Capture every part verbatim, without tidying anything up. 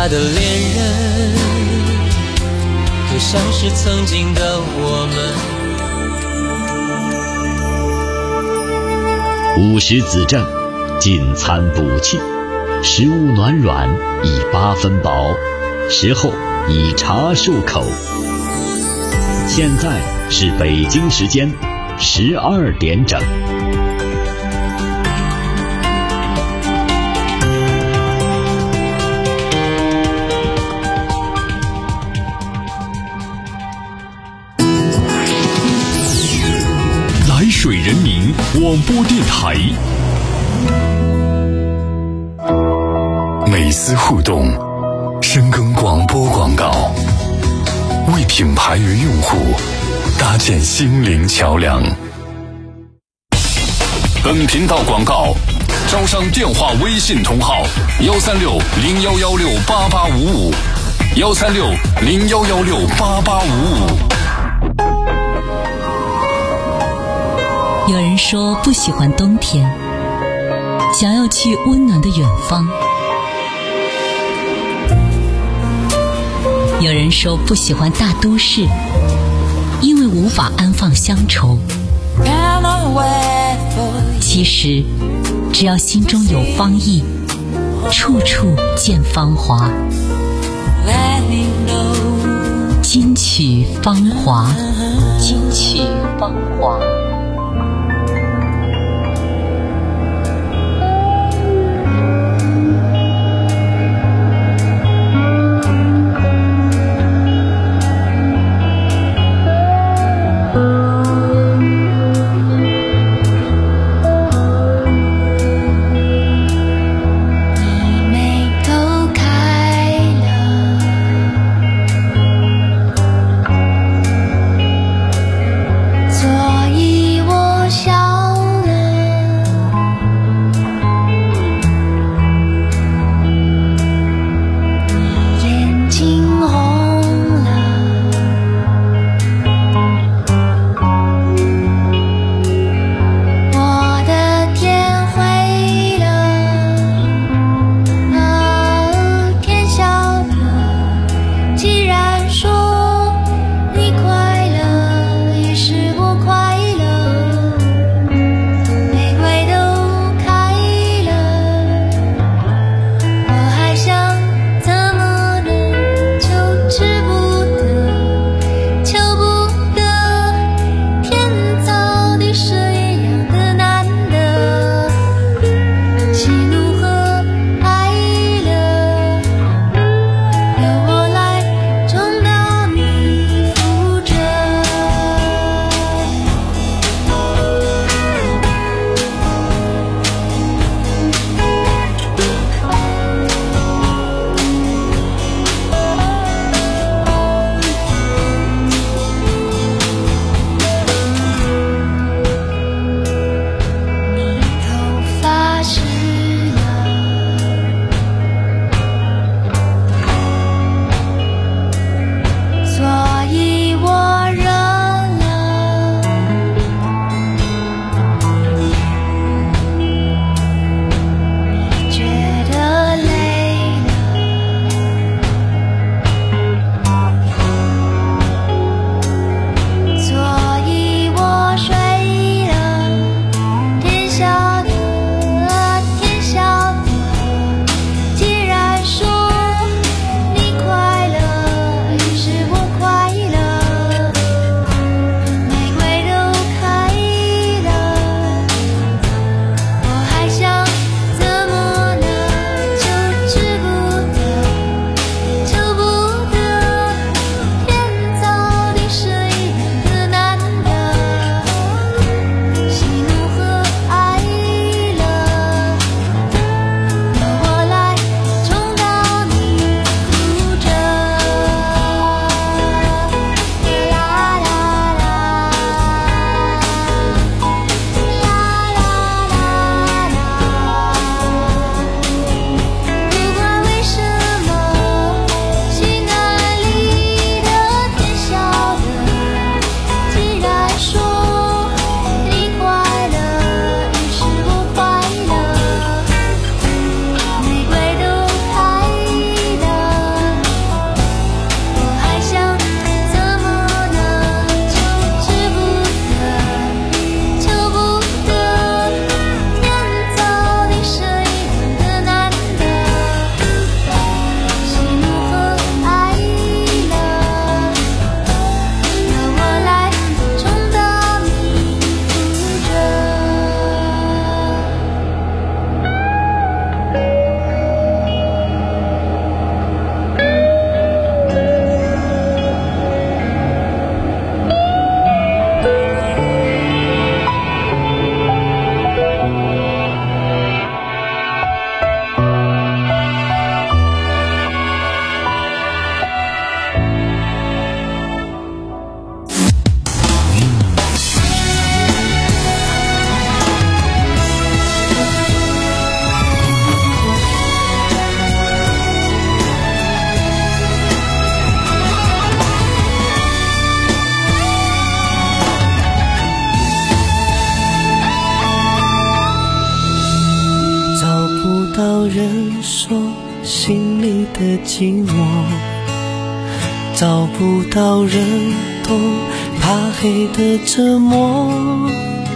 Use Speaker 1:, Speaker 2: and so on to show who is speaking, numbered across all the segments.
Speaker 1: 他的恋人，就像是曾经的我
Speaker 2: 们。午时子正，进餐补气，食物暖软，以八分饱，食后以茶漱口。现在是北京时间十二点整。
Speaker 3: 来水人民广播电台，
Speaker 4: 美思互动，深耕广播广告，为品牌与用户搭建心灵桥梁。本频道广告招商电话微信同号：幺三六零幺幺六八八五五，幺三六零幺幺六八八五五。
Speaker 5: 有人说不喜欢冬天，想要去温暖的远方。有人说不喜欢大都市，因为无法安放乡愁。其实只要心中有芳意，处处见芳华。金曲芳华，金曲芳华。
Speaker 6: 所以
Speaker 1: 寂寞，找不到人懂怕黑的折磨，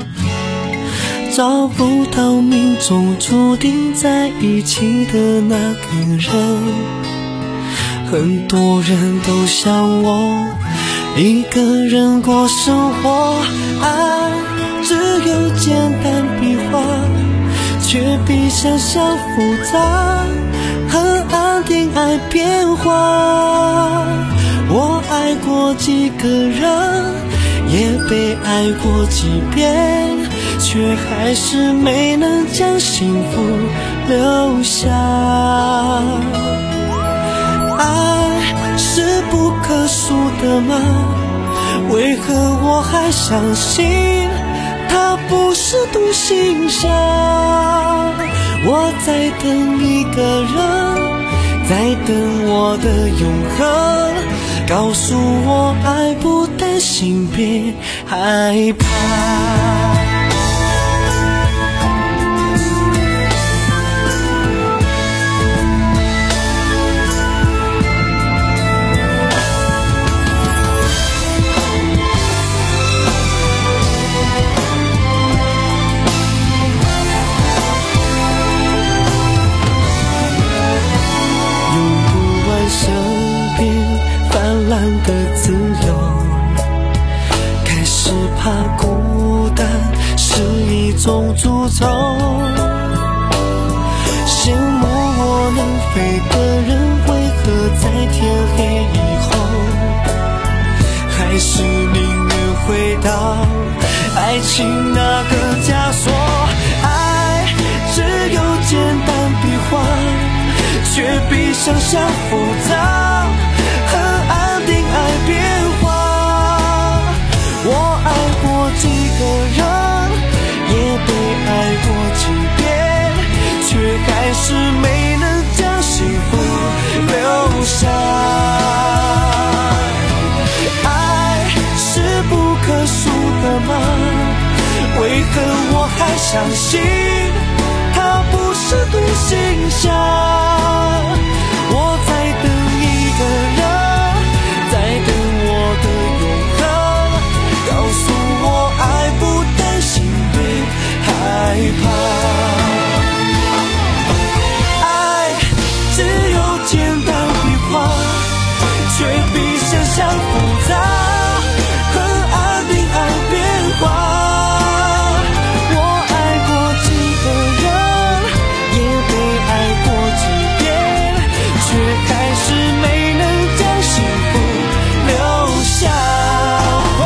Speaker 1: 找不到命中注定在一起的那个人。很多人都像我一个人过生活，爱只有简单笔画，却比想象复杂，很安定爱变化。我爱过几个人，也被爱过几遍，却还是没能将幸福留下。爱是不可数的吗？为何我还相信它不是独行侠？我在等一个人，在等我的永恒，告诉我爱不担心别害怕。蓝的自由，开始怕孤单是一种诅咒，羡慕我能飞的人为何在天黑以后还是宁愿回到爱情那个枷锁。爱只有简单笔画，却比想象复杂，很安定爱变化。我爱过几个人，也被爱过几遍，却还是没能将幸福留下。爱是不可数的吗？为何我还相信它不是独行侠？我在等一个人，在等我的永恒，告诉我爱不担心别害怕。爱只有简单笔画，却比想象复杂，很安定爱变化。我爱过几个人，也被爱过几遍，却还是没能将幸福留下。哦，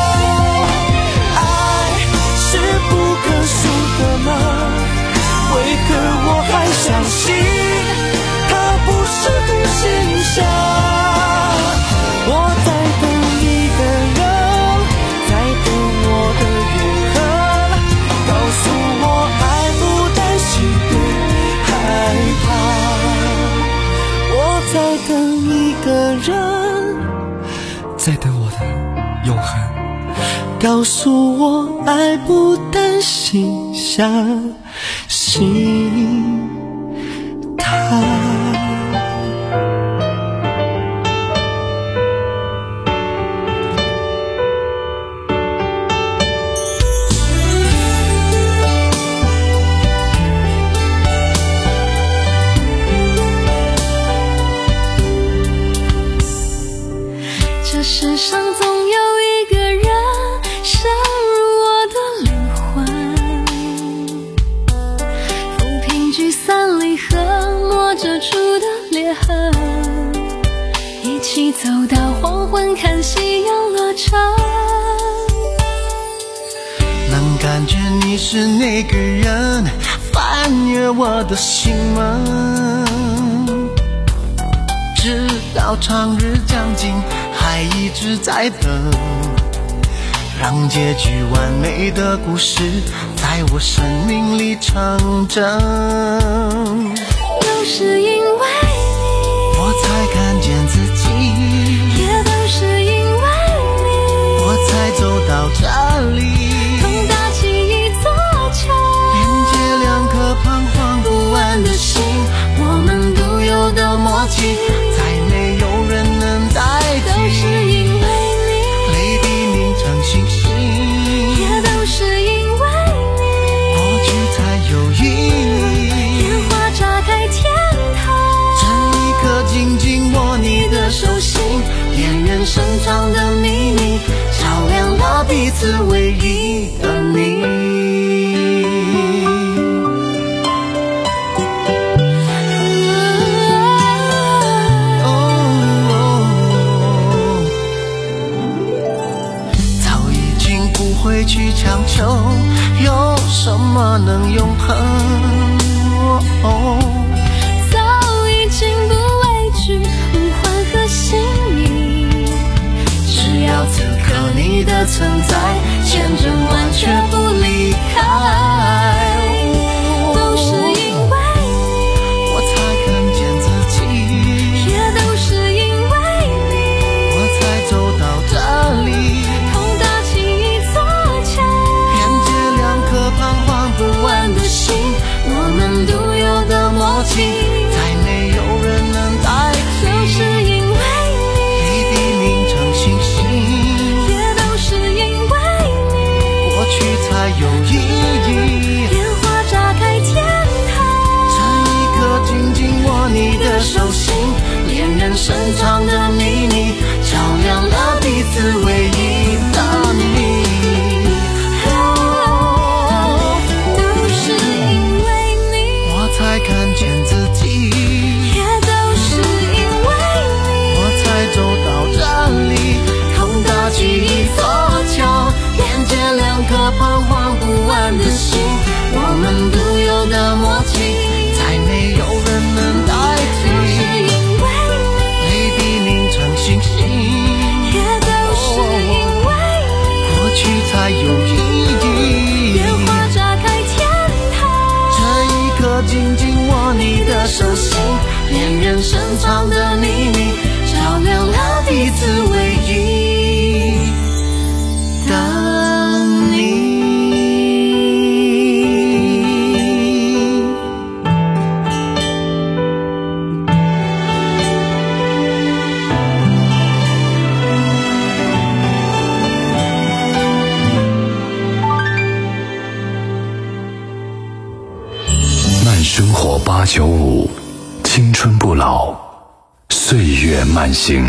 Speaker 1: 爱是不可数的吗？为何我还相信它不是独行侠？我在等一个人，在等我的永恒，告诉我爱不担心别害怕。我在等一个人，在等我的永恒，告诉我爱不担心相信他。
Speaker 6: 这世上总有一个人深入我的灵魂，抚平聚散离合磨折出的裂痕，一起走到黄昏，看夕阳落成。
Speaker 1: 能感觉你是那个人，翻越我的心门，直到长日将近，还一直在等，让结局完美的故事在我生命里成真。
Speaker 6: 都是因为你，
Speaker 1: 我才看见自己，
Speaker 6: 也都是因为你，
Speaker 1: 我才走到这里，
Speaker 6: 能搭起一座桥，
Speaker 1: 连接两颗彷徨不安的心，
Speaker 6: 我们独有的默契。
Speaker 1: 长的秘密，照亮了彼此唯一的你。会去强求，有什么能永恒？哦、
Speaker 6: 早已经不畏惧梦幻和心意，
Speaker 1: 只要此刻你的存在，见证完全不离开。
Speaker 6: 都是因为你，
Speaker 1: 我才看见自己，
Speaker 6: 也都是因为你，
Speaker 1: 我才走到这里。不完的心，我们独有的默契，再没有人能代替。
Speaker 6: 都是因为你，
Speaker 1: 泪滴凝成星星，
Speaker 6: 也都是因为你，
Speaker 1: 过去才有意义。
Speaker 6: 烟花炸开天堂，
Speaker 1: 这一刻紧紧握你的手心，恋人深藏的秘密，照亮了彼此唯一的你。才看见自己，
Speaker 6: 也都是因为你，
Speaker 1: 我才走到这里。通达起一座桥，连接两颗彷徨不安的心，我们独有的默契，再没有人能代替。
Speaker 6: 都是因为你，
Speaker 1: 泪滴凝成星星，
Speaker 6: 也都是因为你，
Speaker 1: 过去才有意义。
Speaker 6: 烟花炸开天堂，
Speaker 1: 这一刻紧紧握你的手心，恋人深藏的秘密，照亮了彼此唯一的你。
Speaker 4: 慢生活八九五，青春不老，岁月慢行。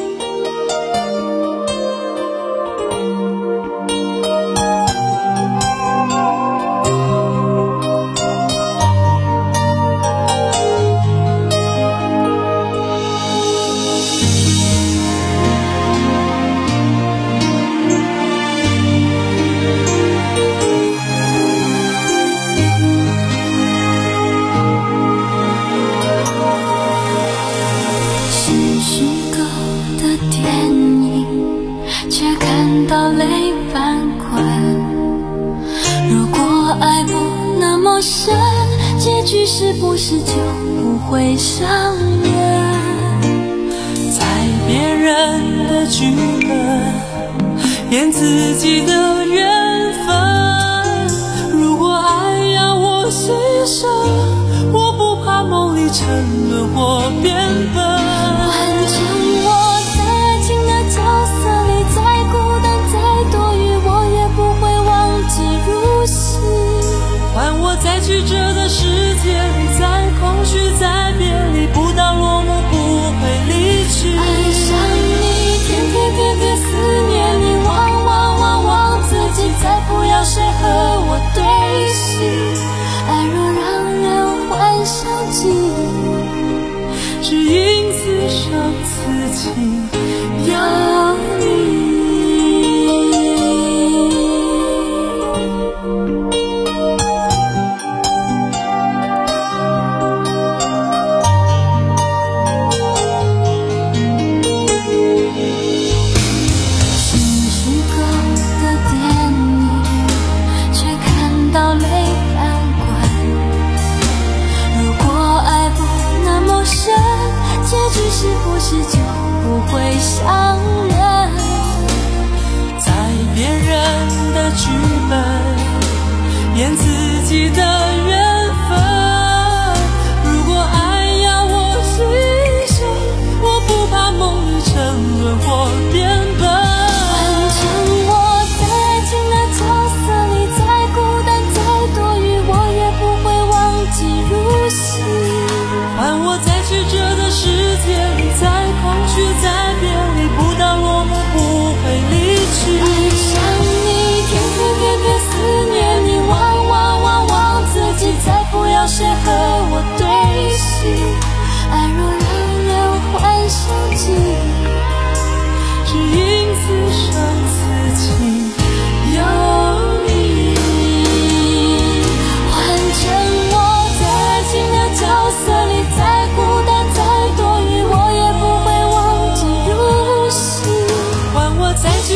Speaker 6: 结局是不是就不会相认？
Speaker 7: 在别人的剧本演自己的缘分，如果爱要我牺牲，我不怕梦里沉沦或变笨。
Speaker 6: 反正我在爱情的角色里，再孤单再多余，我也不会忘记如昔。
Speaker 7: 换我在曲折的世界里，在空虚在别离，不到落幕不会离去。
Speaker 6: 爱上你，天天天天思念你，忘忘忘忘自己，再不要谁和我对戏。爱若让人幻想记忆，
Speaker 7: 是一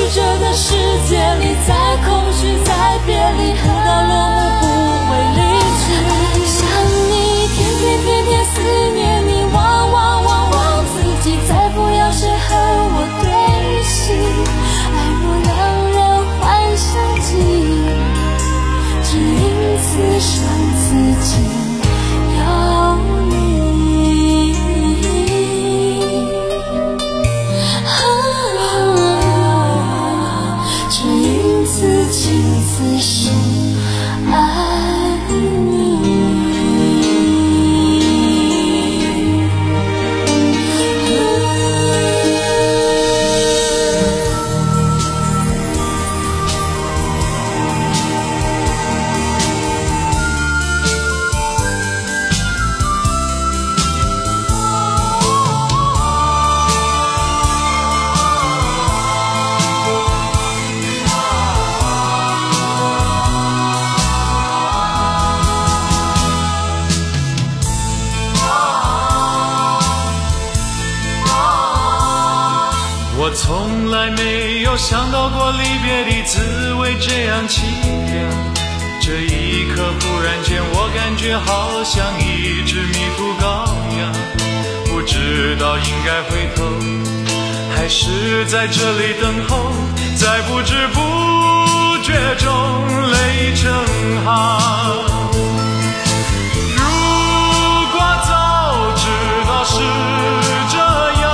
Speaker 7: 这个世界里，在空虚，在别离，恨到落幕不会离去。想你，天天天天思念你，忘忘忘忘自己，再不要谁和我对戏。爱若让人幻想记忆，只因此伤自己。有你，只因此情此是爱你。
Speaker 1: 我从来没有想到过离别的滋味这样凄凉，这一刻忽然间我感觉好像一只迷途羔羊，不知道应该回头还是在这里等候，在不知不觉中泪成行。如果早知道是这样，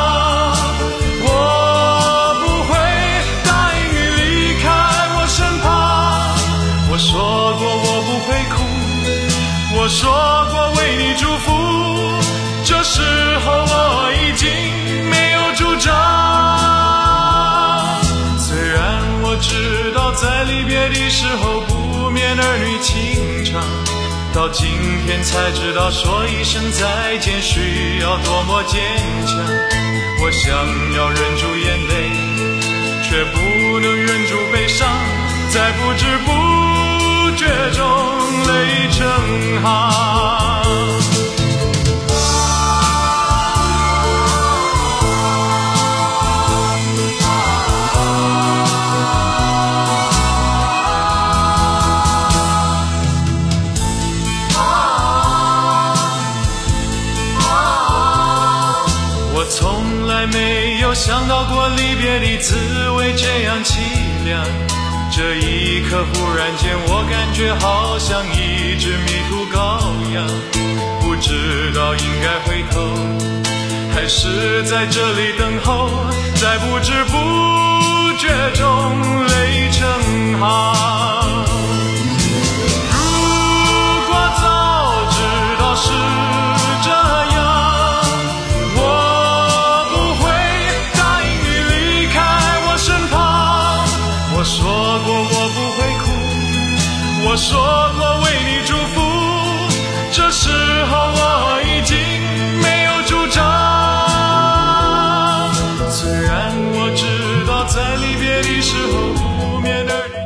Speaker 1: 我说过我不会哭，我说过为你祝福，这时候我已经没有主张。虽然我知道在离别的时候不免儿女情长，到今天才知道说一声再见需要多么坚强。我想要忍住眼泪，却不能忍住悲伤，在不知不觉中泪成行。我从来没有想到过离别的滋味这样凄凉，这一刻忽然间我感觉好像一只迷途羔羊，不知道应该回头还是在这里等候，在不知不觉中泪成行。如果早知道是这样，我不会答应你离开我身旁。我说过我不会哭，我说过为你祝福，这时候我已经没有主张。虽然我知道在离别的时候不免儿女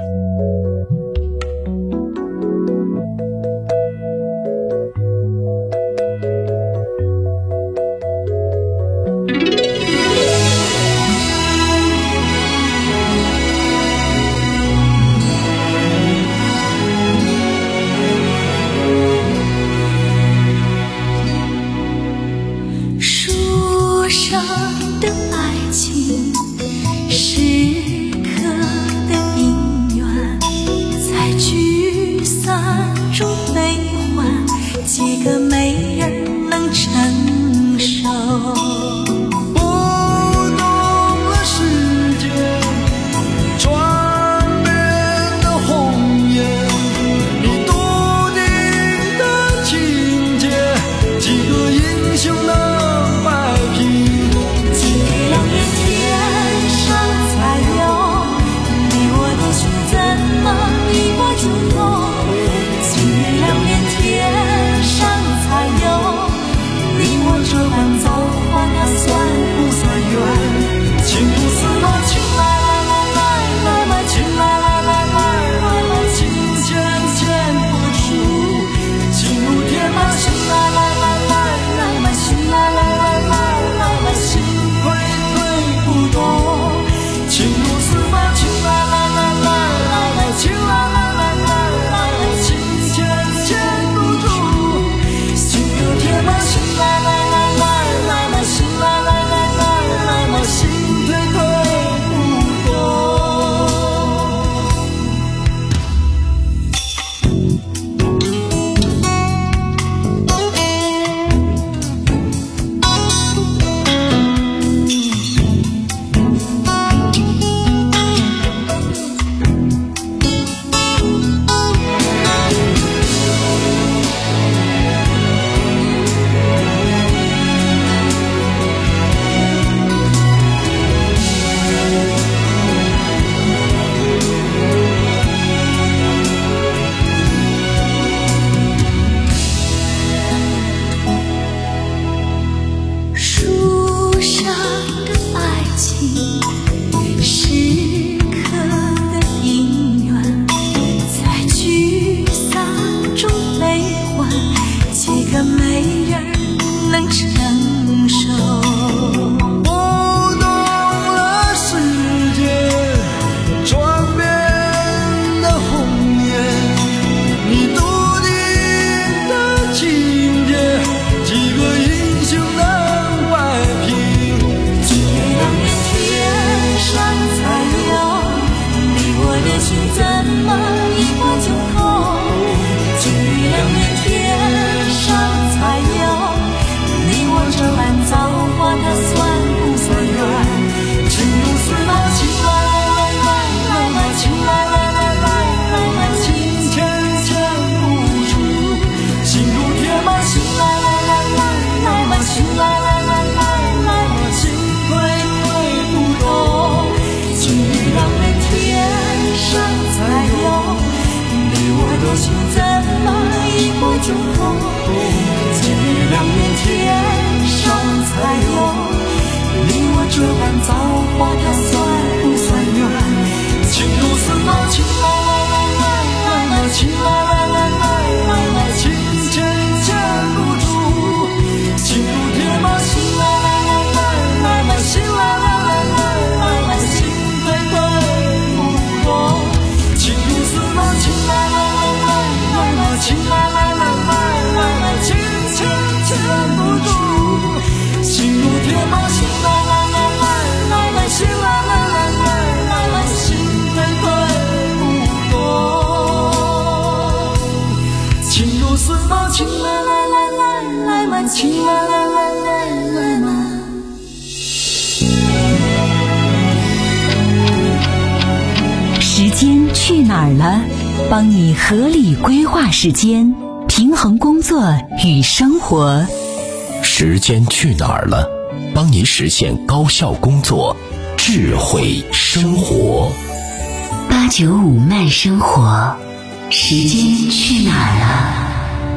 Speaker 5: 去哪儿了？帮你合理规划时间，平衡工作与生活。
Speaker 8: 时间去哪儿了？帮你实现高效工作，智慧生活。
Speaker 5: 八九五慢生活，时间去哪儿了？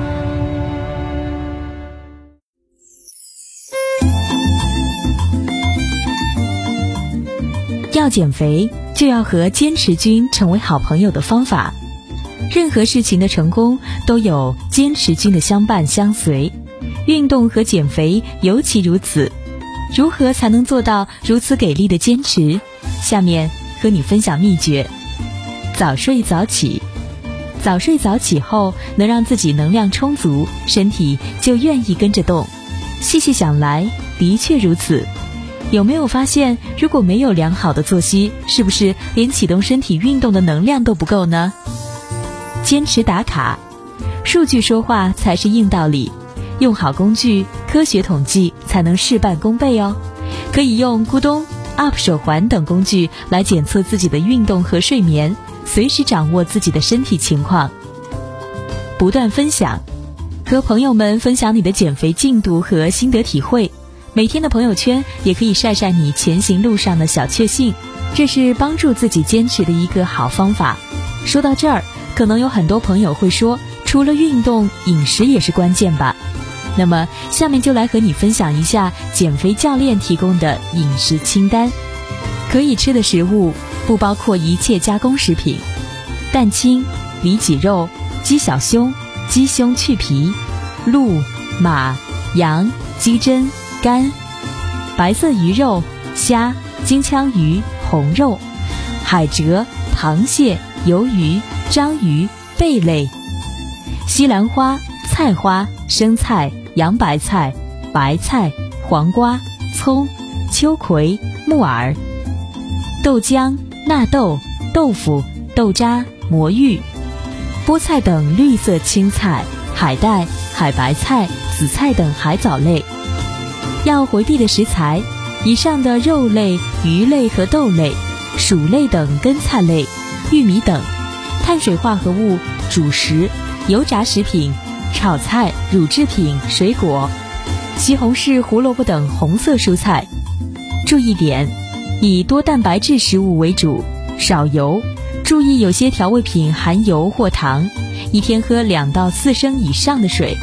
Speaker 5: 要减肥，就要和坚持君成为好朋友的方法。任何事情的成功都有坚持君的相伴相随，运动和减肥尤其如此。如何才能做到如此给力的坚持？下面和你分享秘诀。早睡早起，早睡早起后能让自己能量充足，身体就愿意跟着动。细细想来，的确如此。有没有发现，如果没有良好的作息，是不是连启动身体运动的能量都不够呢？坚持打卡，数据说话才是硬道理。用好工具，科学统计才能事半功倍哦。可以用咕咚、U P 手环等工具来检测自己的运动和睡眠，随时掌握自己的身体情况。不断分享，和朋友们分享你的减肥进度和心得体会。每天的朋友圈也可以晒晒你前行路上的小确幸，这是帮助自己坚持的一个好方法。说到这儿，可能有很多朋友会说，除了运动，饮食也是关键吧？那么下面就来和你分享一下减肥教练提供的饮食清单。可以吃的食物不包括一切加工食品，蛋清、里脊肉、鸡小胸、鸡胸去皮、鹿、马、羊、鸡胗、肝、白色鱼肉、虾、金枪鱼、红肉、海蜇、螃蟹、鱿鱼、章鱼、贝类、西兰花、菜花、生菜、洋白菜、白菜、黄瓜、葱、秋葵、木耳、豆浆、纳豆、豆腐、豆渣、魔芋、菠菜等绿色青菜、海带、海白菜、紫菜等海藻类。要回避的食材，以上的肉类、鱼类和豆类、薯类等根菜类、玉米等；碳水化合物、主食、油炸食品、炒菜、乳制品、水果、西红柿、胡萝卜等红色蔬菜。注意点：以多蛋白质食物为主，少油。注意有些调味品含油或糖，一天喝两到四升以上的水。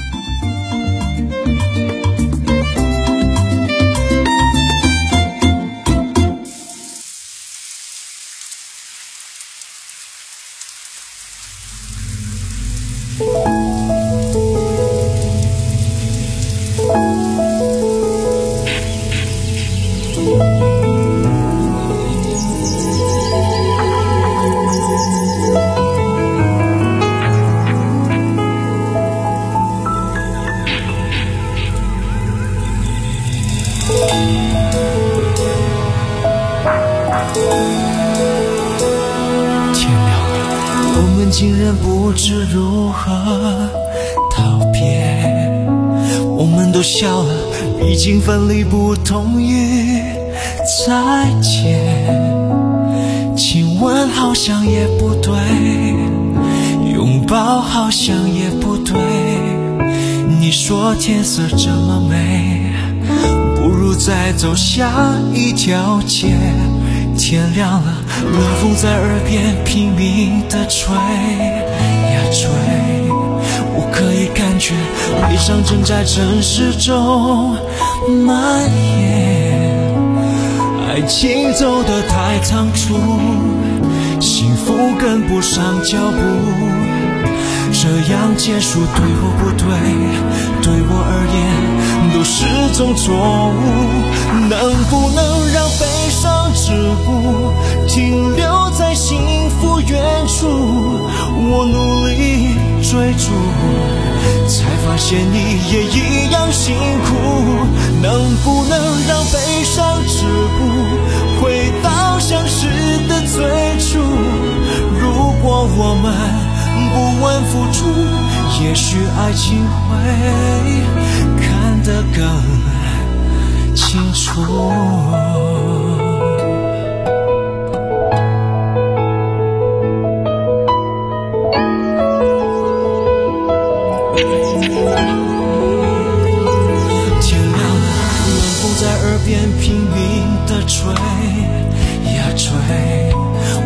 Speaker 1: 竟然不知如何道别，我们都笑了，毕竟分离不同于再见。亲吻好像也不对，拥抱好像也不对。你说天色这么美，不如再走下一条街。天亮了，冷风在耳边拼命地吹呀吹，我可以感觉悲伤正在城市中蔓延。爱情走得太仓促，幸福跟不上脚步，这样结束对或不对，对我而言都是种错误。能不能让悲伤止步，停留在幸福远处？我努力追逐，才发现你也一样辛苦。能不能让悲伤止步，回到相识的最初？如果我们不问付出，也许爱情会看得更清楚。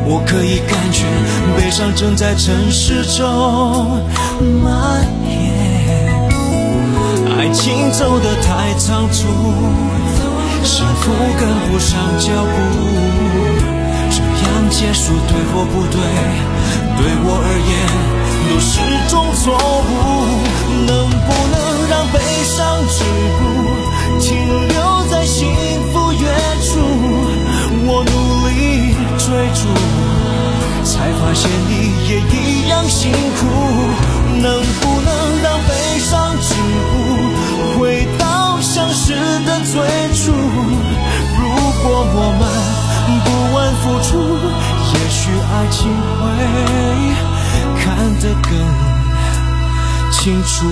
Speaker 1: 我可以感觉悲伤正在城市中蔓延，爱情走得太仓促，幸福跟不上脚步，这样结束对或不对，对我而言都是种错误。能不能让悲伤止步，停留在幸福远处，我努力追逐，才发现你也一样辛苦。能不能让悲伤止步，回到相识的最初，如果我们不问付出，也许爱情会看得更清楚。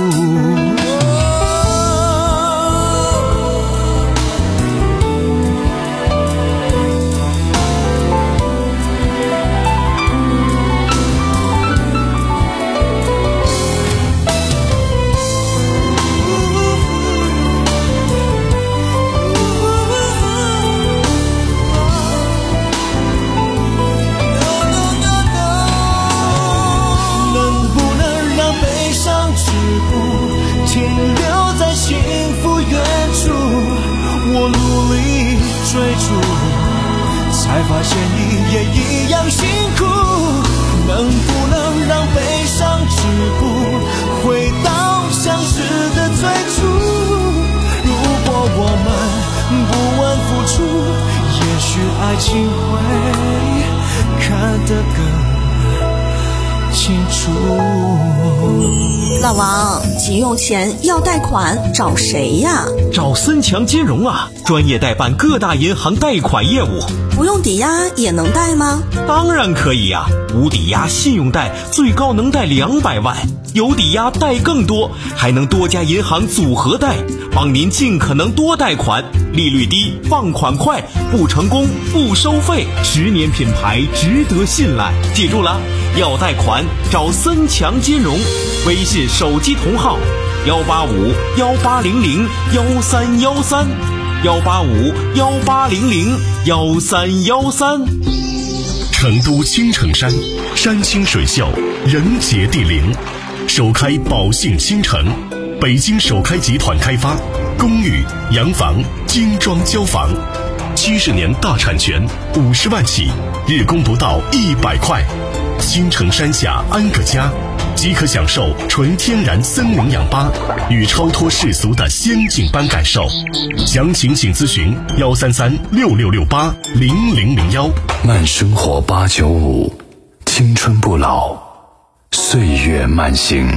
Speaker 1: 停留在幸福远处，我努力追逐，才发现你也一样辛苦。能不能让悲伤止步，回到相识的最初，如果我们不问付出，也许爱情会看得更清楚。
Speaker 9: 老王，急用钱要贷款找谁呀？
Speaker 10: 找森强金融啊，专业代办各大银行贷款业务。
Speaker 9: 不用抵押也能贷吗？
Speaker 10: 当然可以呀、啊，无抵押信用贷最高能贷两百万，有抵押贷更多，还能多家银行组合贷，帮您尽可能多贷款，利率低，放款快，不成功不收费，十年品牌值得信赖。记住了，要贷款找森强金融，微信手机同号幺八五幺八零零幺三幺三幺八五幺八零零幺三幺三。
Speaker 11: 成都青城山，山清水秀，人杰地灵，首开宝信新城，北京首开集团开发，公寓、洋房、精装交房，七十年大产权，五十万起，日供不到一百块。青城山下安个家，即可享受纯天然森林氧吧与超脱世俗的仙境般感受。详情请咨询幺三三六六六八零零零幺。
Speaker 4: 慢生活八九五，青春不老，岁月慢行。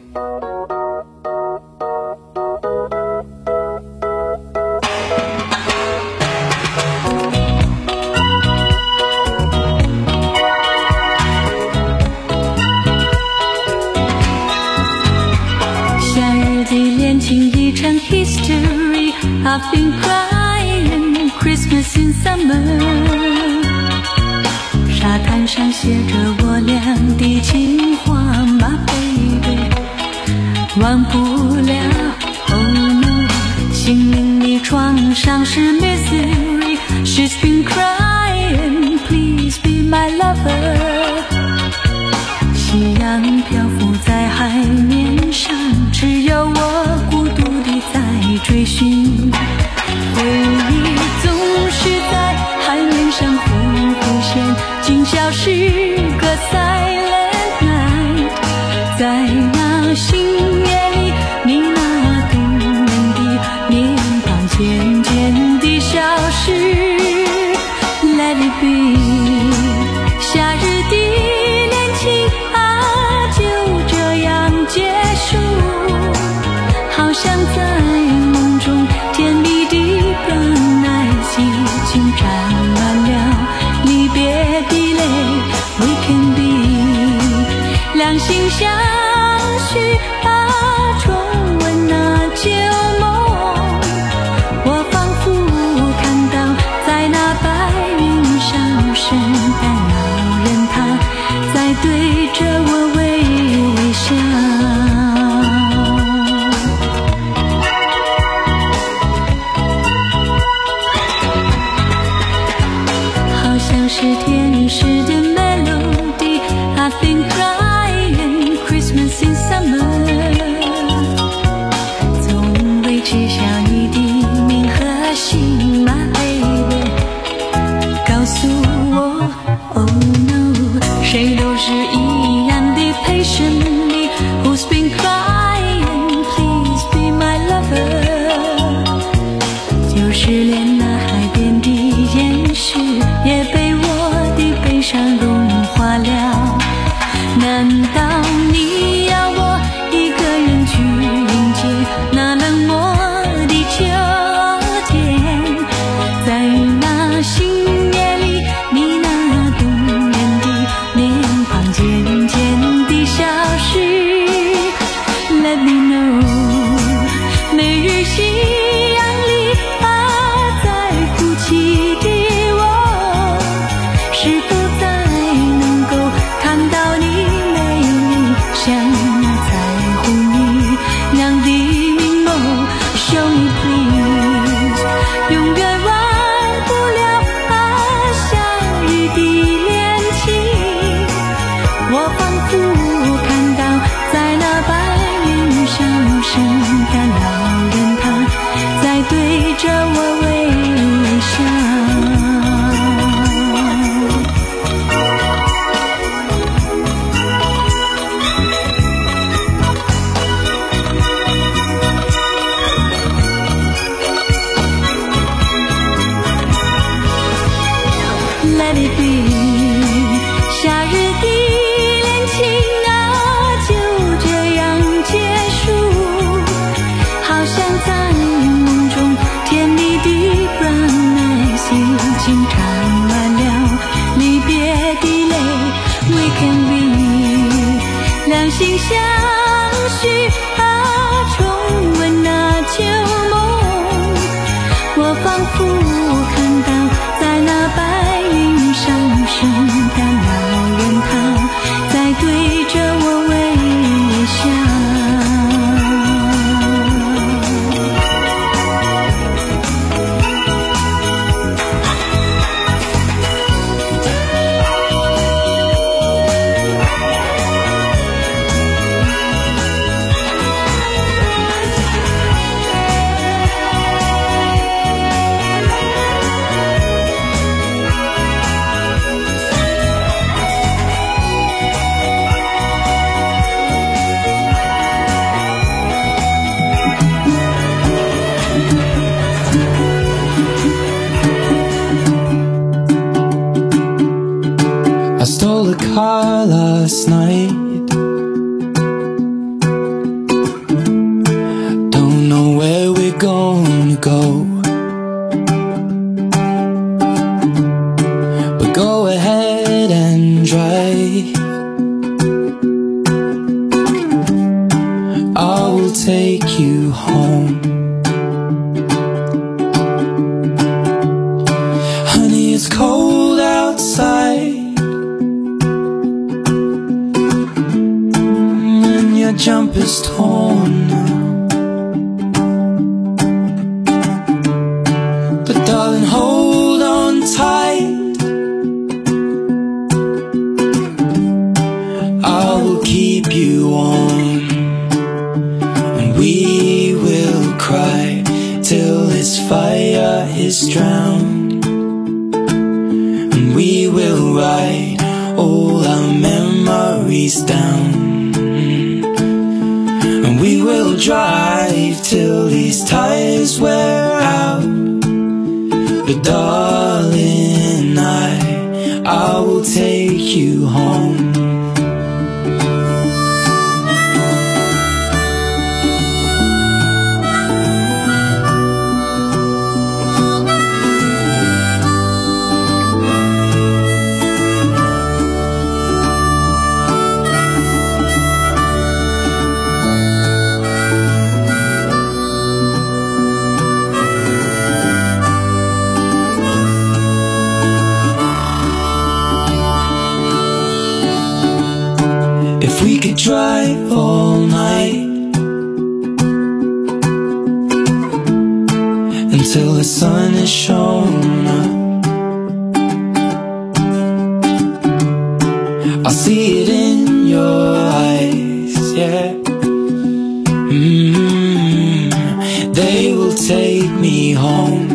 Speaker 6: I've been crying Christmas in summer， 沙滩上写着我俩的情话 My baby， 忘不了 Oh no， 心灵的创伤是 misery， She's been crying Please be my lover， 夕阳漂浮在海面上，只有我孤独地在追寻，回忆总是在海面上忽忽现，竟消失个 silent night， 在那星夜里，你那动人的脸庞渐渐地消失。 Let it be， 夏日的恋情啊，就这样结束，好像在梦中甜蜜的本来已经沾满了离别的泪。 We can be， 两心相许啊，重温那旧梦。我仿佛看到在那白云上，圣诞老人他在对着我微微笑。 是天使的 melody I've been crying Christmas in summer 从未知晓你的名和姓 My baby 告诉我 Oh no 谁都是一样的 patiently Who's been crying Please be my lover 就是连那海边的岩石也被我的悲伤融化了难道你要我一个人去迎接那冷漠的秋天在那新夜里你那动人的脸庞渐渐地消失 Let me know 每日夕阳里啊在哭泣的我是否再能够看到你美丽像那彩虹一样的明眸 Show me please 永远忘不了啊相遇的恋情我仿佛看到在那白云上圣诞老人他在对着我微笑Let it be 夏日的恋情啊就这样结束好像在梦中甜蜜的 brown eyes 已经沾满了离别的泪 We can be 两心相许啊重温那旧梦我仿佛看到在那白云上圣诞老人他在对着我微笑
Speaker 1: I stole a car last night Don't know where we're gonna go But go ahead and drive I will take you home Honey, it's cold outside Your jumper's torn now But darling, hold on tight I will keep you warm And we will cry Till this fire is drowned And we will write all our memories down And we will drive till these tires wear out But darling, I, I will take you home If we could drive all night Until the sun has shown up
Speaker 7: I see it in your eyes, yeah. Mm-hmm. They will take me home.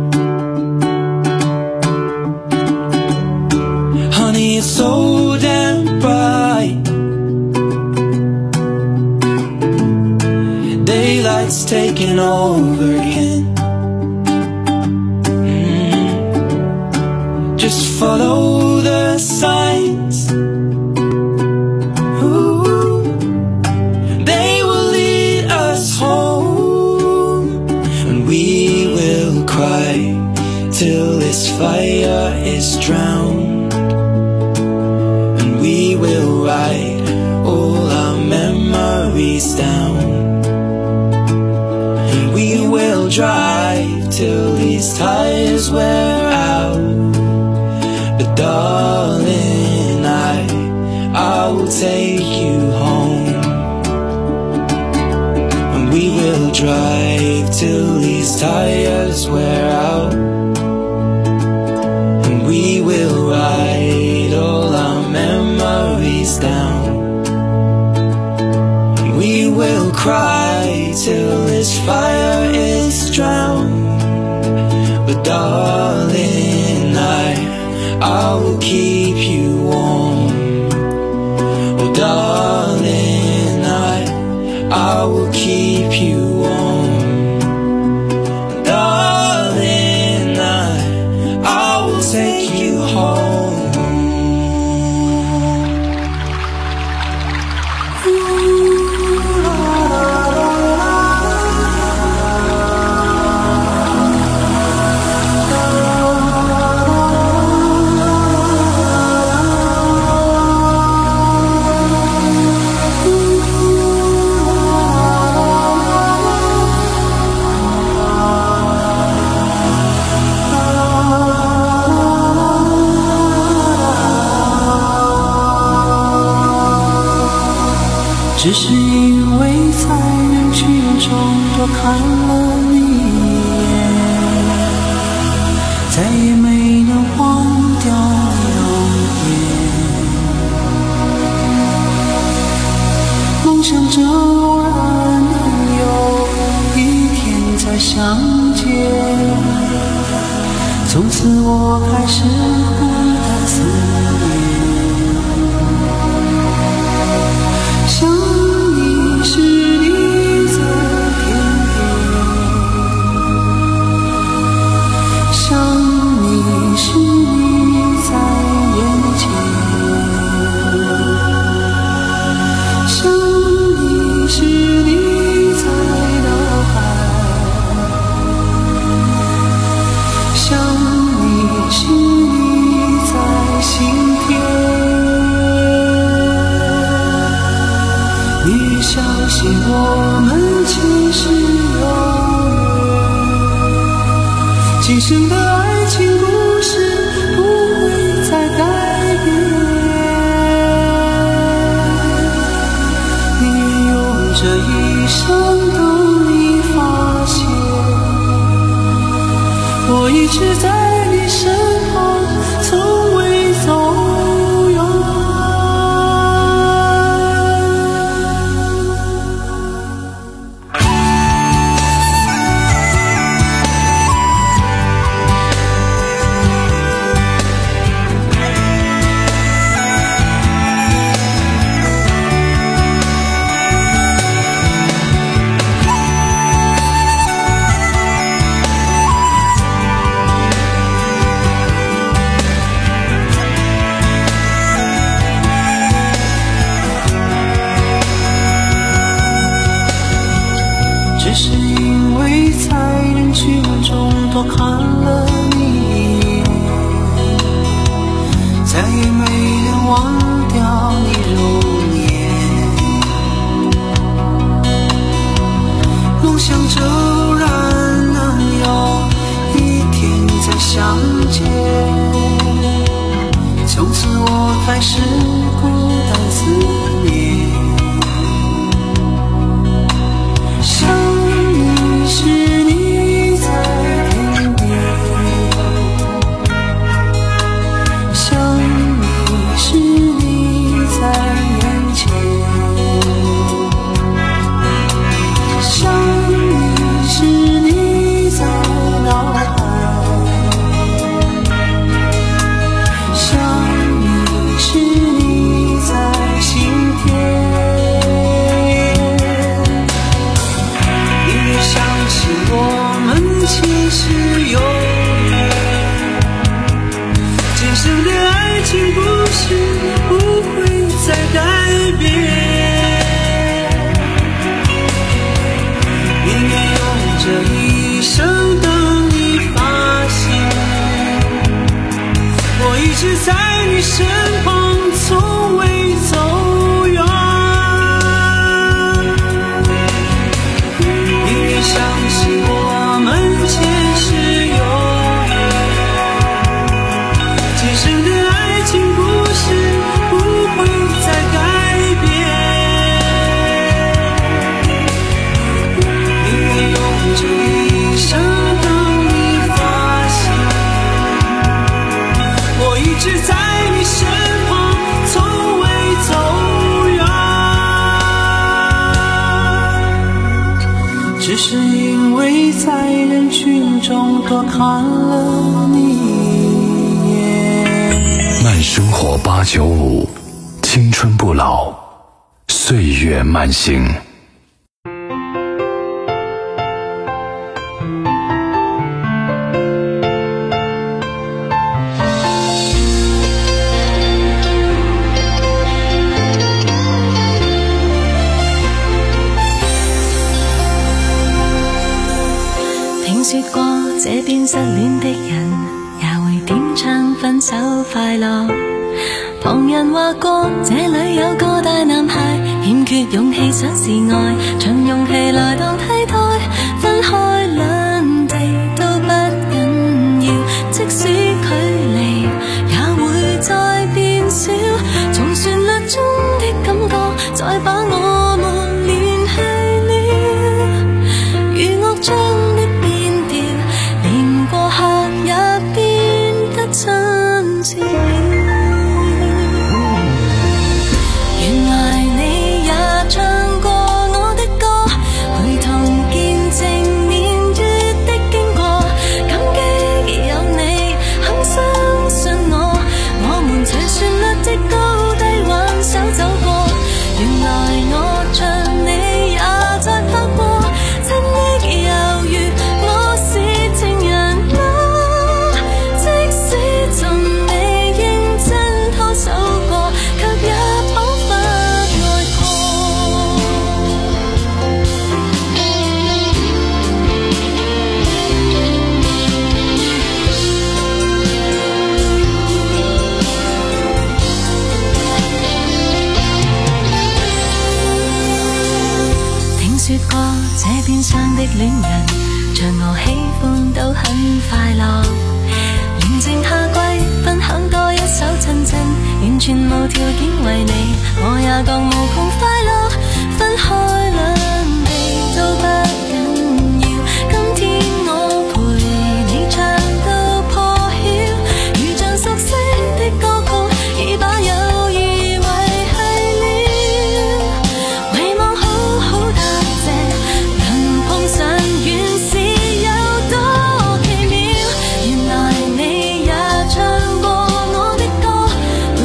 Speaker 7: Honey, it's so damn bright. Daylight's taking over again. Mm-hmm. Just follow the signs. Ooh. They will lead us home, and we will cry till this fire is drowned, and we will write all our memories down, and we will drive till these tires wear out. But darling, I, I will take you home, and we will drive till these tires wear out, and we will write all our memories down, and we will cry till this fire is drowned. But darling, I, I will keep you warm. Oh darling, I, I will keep you warm. Darling, I, I will take you home.
Speaker 1: 只是因为在人群中多看了你一眼，再也没能忘掉你容颜。梦想着偶然能有一天再相见，从此我开始孤单思念。想你时你在天边，想你时你在眼前，想你时你在脑海，想你时你在心田。你相信我们前世有缘，今生的爱情故事不会再改变。你用这一生等你发现，我一直在你身旁，从未走远。只是因为在人群中多看了你一眼，再也没能忘掉你容颜。梦想着偶然能有一天再相见，从此我开始孤单思念。想你时你在天边，想你时你
Speaker 7: 你身旁，从未走远。宁愿相信我们前世有缘，今生的爱情故事不会再改变。宁愿用这一生等你发现，我一直在你身旁，从未走远，只是因为在人群中多看了你一眼。
Speaker 3: 慢生活八九五，青春不老，岁月慢行。
Speaker 6: 聽說過這邊失戀的人也會點唱分手快樂，旁人話過這裏有個大男孩欠缺勇氣想示愛，長勇氣來當替代，分開兩地都不緊要，即使距離也會再變小，從旋律中的感覺再把我們聯繫了，如樂章的親切了，原來你也唱過我的歌，陪同見證年月的經過，感激有你肯相信我，我們隨旋律的高低挽手走過，原來我像你也在拍過，親昵猶如我是情人嗎？從未認真拖手過，卻也彷彿愛過。聽說過這邊廂的戀人，像我喜歡都很快樂。寧靜夏季，分享多一首親親，完全無條件為你，我也覺無窮快樂。分開兩地都不緊要，今天我陪你唱到破曉，如像熟悉的歌曲，已把友誼維繫了。遺忘好好答謝，能碰上原是有多奇妙，原來你唱過我的歌，陪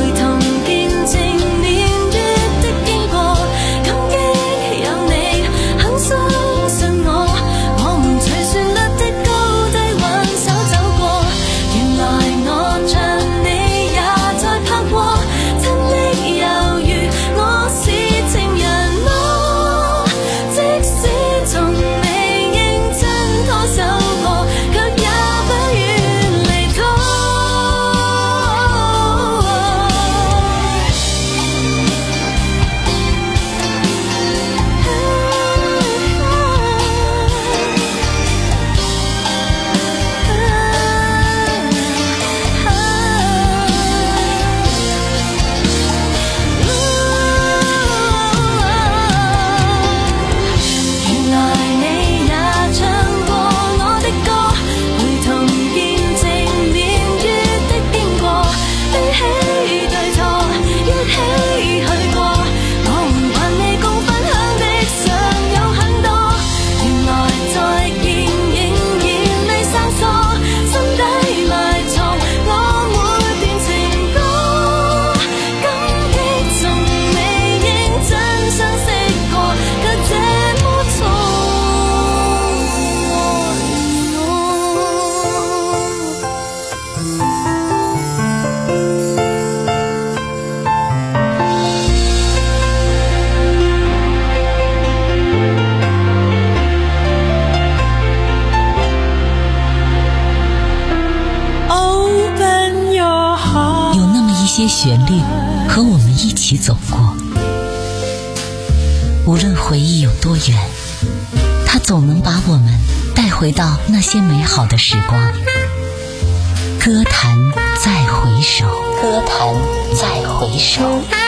Speaker 12: 些旋律和我们一起走过。无论回忆有多远，它总能把我们带回到那些美好的时光。歌坛再回首，歌坛再回首。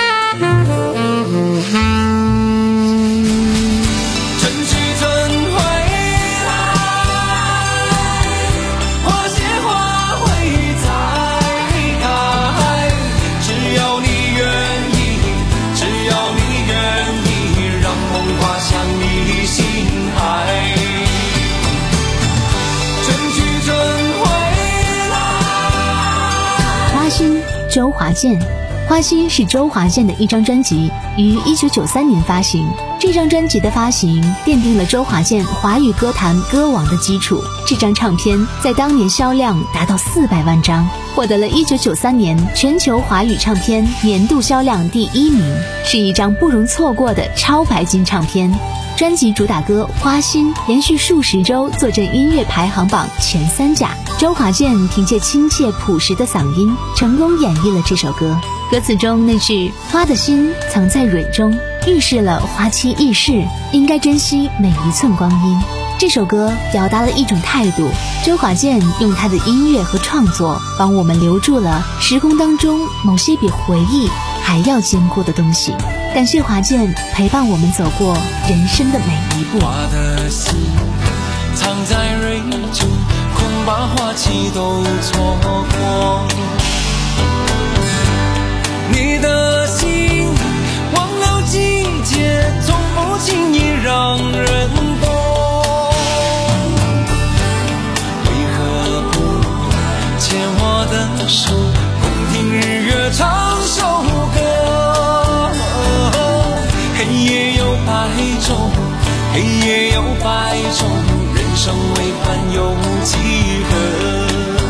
Speaker 13: 周华健，花心是周华健的一张专辑，于一九九三年发行。这张专辑的发行奠定了周华健华语歌坛歌王的基础。这张唱片在当年销量达到四百万张，获得了一九九三年全球华语唱片年度销量第一名，是一张不容错过的超白金唱片。专辑主打歌《花心》连续数十周坐镇音乐排行榜前三甲。周华健凭借亲切朴实的嗓音，成功演绎了这首歌。歌词中那句“花的心藏在蕊中”，预示了花期易逝，应该珍惜每一寸光阴。这首歌表达了一种态度，周华健用他的音乐和创作，帮我们留住了时空当中某些比回忆还要坚固的东西。感谢华健陪伴我们走过人生的每一步。
Speaker 7: 花的心藏在蕊中，恐怕花期都错过。你的心忘了季节，从不轻易让人懂。为何不牵我的手，共听日月唱首歌？黑夜有白昼，黑夜有白昼，人生为欢有几何？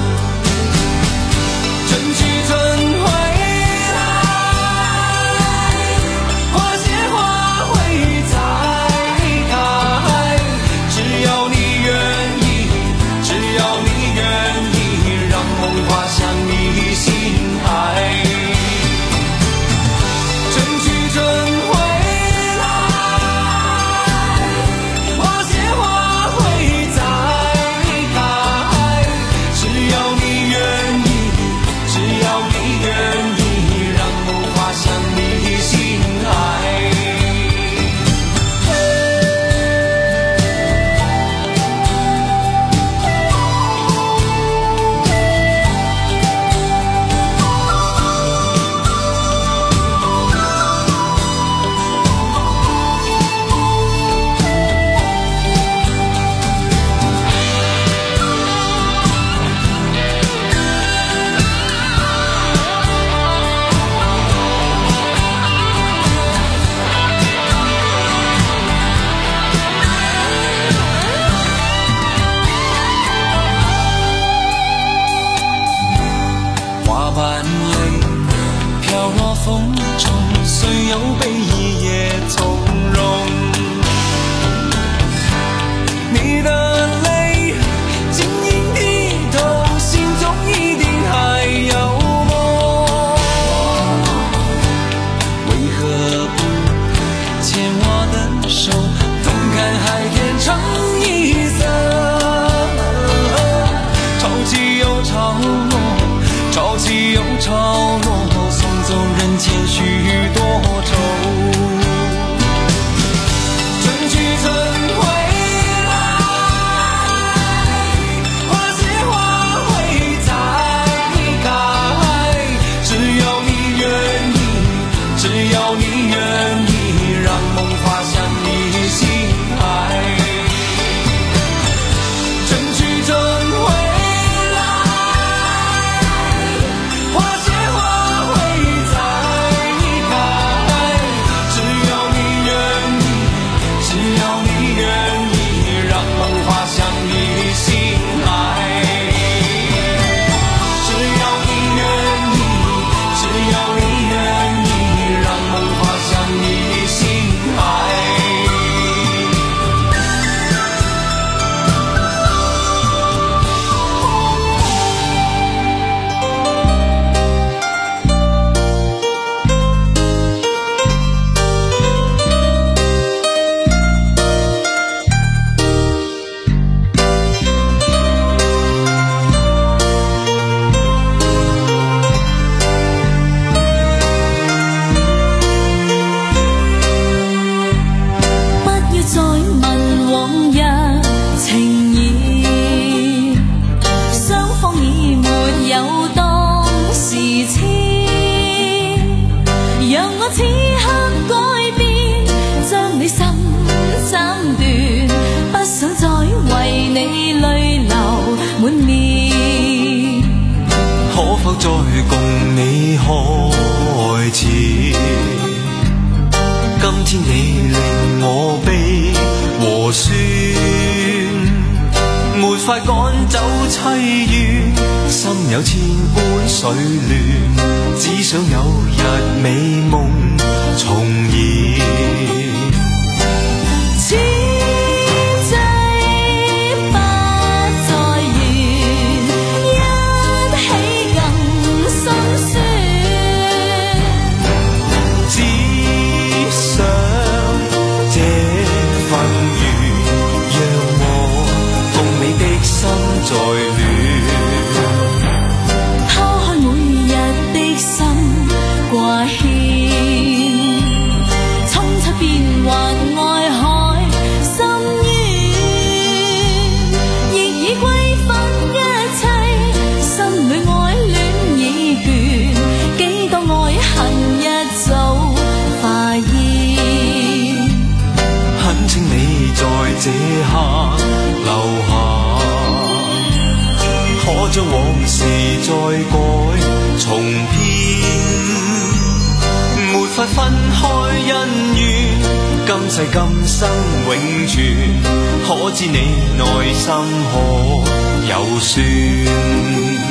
Speaker 7: 春去春回来，花谢花会再开。只要你愿意，只要你愿意，让梦滑向你心海。春去春回。潮落，送走人间许多愁。
Speaker 6: 此刻改變，將你心斬斷，不想再為你淚流滿面。
Speaker 1: 可否再共你開始？今天你令我悲和酸，沒法趕走凄怨，心有千般水亂，只想有日美夢重現。
Speaker 6: 此際不再緣，一起更心酸。
Speaker 1: 只想這份緣，讓我共你的心再戀。
Speaker 6: 拋開每日的心掛牽，衝出變幻愛海深淵，亦已歸分一切，心裏愛戀已倦，幾多愛恨一早化煙。
Speaker 1: 懇請你在這刻留下，可將往事再改重編，沒法分開恩怨，今世今生永存，可知你內心可有算？